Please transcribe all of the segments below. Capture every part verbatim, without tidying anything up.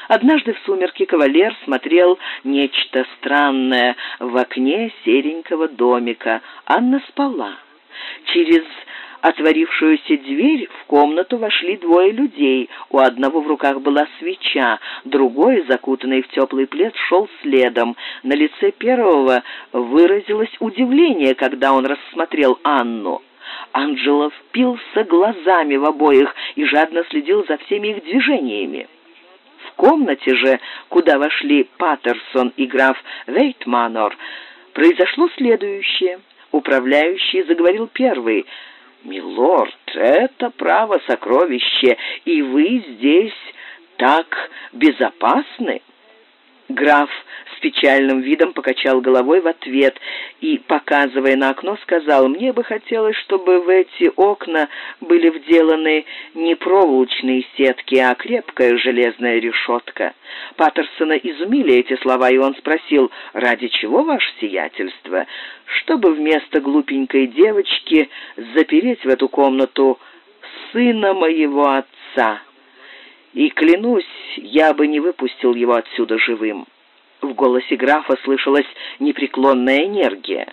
Однажды в сумерки кавалер смотрел нечто странное в окне серенького домика. Анна спала. Через отворившуюся дверь в комнату вошли двое людей. У одного в руках была свеча, другой, закутанный в теплый плед, шел следом. На лице первого выразилось удивление, когда он рассмотрел Анну. Анджело впился глазами в обоих и жадно следил за всеми их движениями. В комнате же, куда вошли Паттерсон и граф Вейтманор, произошло следующее. Управляющий заговорил первый. «Милорд, это право сокровище, и вы здесь так безопасны?» Граф с печальным видом покачал головой в ответ и, показывая на окно, сказал: «Мне бы хотелось, чтобы в эти окна были вделаны не проволочные сетки, а крепкая железная решетка». Паттерсона изумили эти слова, и он спросил: «Ради чего, ваше сиятельство?» «Чтобы вместо глупенькой девочки запереть в эту комнату сына моего отца. И, клянусь, я бы не выпустил его отсюда живым». В голосе графа слышалась непреклонная энергия.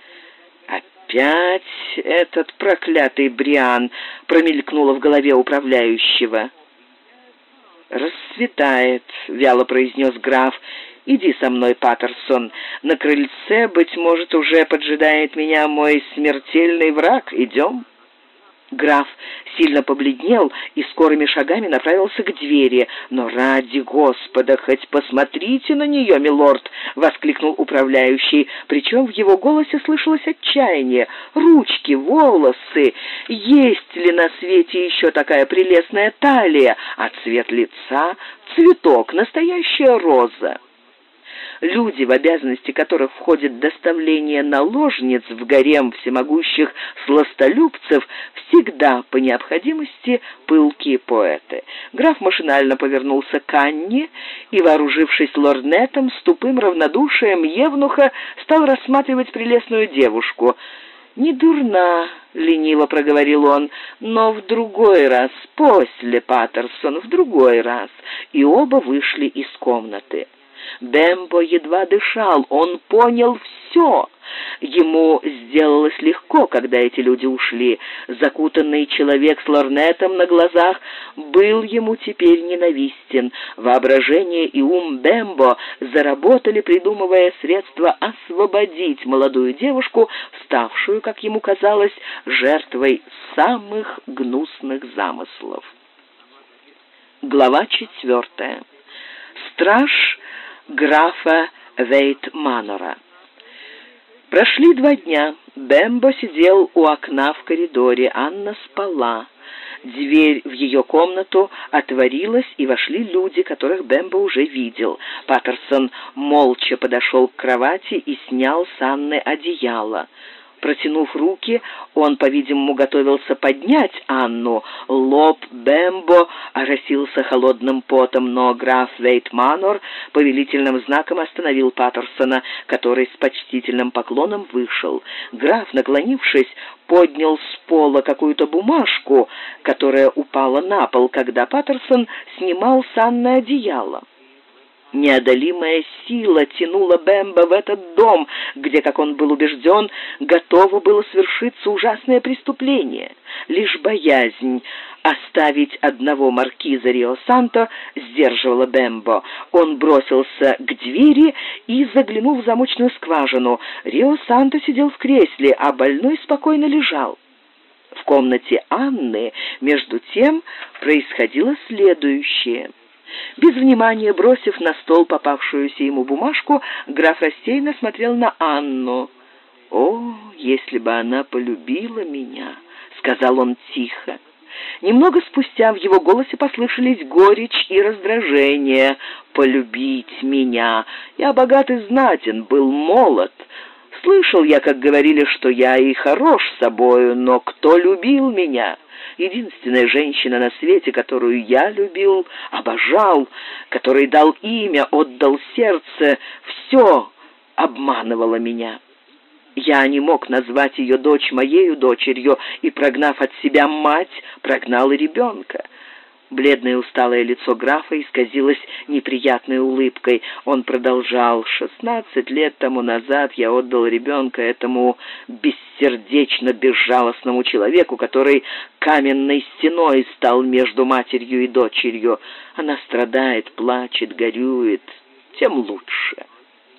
«Опять этот проклятый Бриан!» — промелькнуло в голове управляющего. «Рассветает», — вяло произнес граф. «Иди со мной, Паттерсон. На крыльце, быть может, уже поджидает меня мой смертельный враг. Идем?» Граф сильно побледнел и скорыми шагами направился к двери. «Но ради Господа, хоть посмотрите на нее, милорд!» — воскликнул управляющий. Причем в его голосе слышалось отчаяние. «Ручки, волосы! Есть ли на свете еще такая прелестная талия? А цвет лица — цветок, настоящая роза!» Люди, в обязанности которых входит доставление наложниц в гарем всемогущих сластолюбцев, всегда по необходимости пылкие поэты. Граф машинально повернулся к Анне и, вооружившись лорнетом, с тупым равнодушием евнуха стал рассматривать прелестную девушку. «Не дурна», — лениво проговорил он, — «но в другой раз, после, Паттерсон, в другой раз». И оба вышли из комнаты. Бембо едва дышал, он понял все. Ему сделалось легко, когда эти люди ушли. Закутанный человек с лорнетом на глазах был ему теперь ненавистен. Воображение и ум Бембо заработали, придумывая средства освободить молодую девушку, ставшую, как ему казалось, жертвой самых гнусных замыслов. Глава четвертая. Страж графа Вейтманора. Прошли два дня. Бембо сидел у окна в коридоре. Анна спала. Дверь в ее комнату отворилась, и вошли люди, которых Бембо уже видел. Паттерсон молча подошел к кровати и снял с Анны одеяло. Протянув руки, он, по-видимому, готовился поднять Анну. Лоб Бембо оросился холодным потом, но граф Вейтманор повелительным знаком остановил Паттерсона, который с почтительным поклоном вышел. Граф, наклонившись, поднял с пола какую-то бумажку, которая упала на пол, когда Паттерсон снимал с Анны одеяло. Неодолимая сила тянула Бембо в этот дом, где, как он был убежден, готово было свершиться ужасное преступление. Лишь боязнь оставить одного маркиза Рио-Санто сдерживала Бембо. Он бросился к двери и заглянул в замочную скважину. Рио-Санто сидел в кресле, а больной спокойно лежал. В комнате Анны, между тем, происходило следующее. Без внимания бросив на стол попавшуюся ему бумажку, граф рассеянно смотрел на Анну. «О, если бы она полюбила меня!» — сказал он тихо. Немного спустя в его голосе послышались горечь и раздражение. «Полюбить меня! Я богат и знатен, был молод. Слышал я, как говорили, что я и хорош собою, но кто любил меня? Единственная женщина на свете, которую я любил, обожал, которой дал имя, отдал сердце, все обманывала меня. Я не мог назвать ее дочь моею дочерью, и, прогнав от себя мать, прогнал и ребенка. Бледное усталое лицо графа исказилось неприятной улыбкой. Он продолжал: «Шестнадцать лет тому назад я отдал ребенка этому бессердечно-безжалостному человеку, который каменной стеной стал между матерью и дочерью. Она страдает, плачет, горюет. Тем лучше.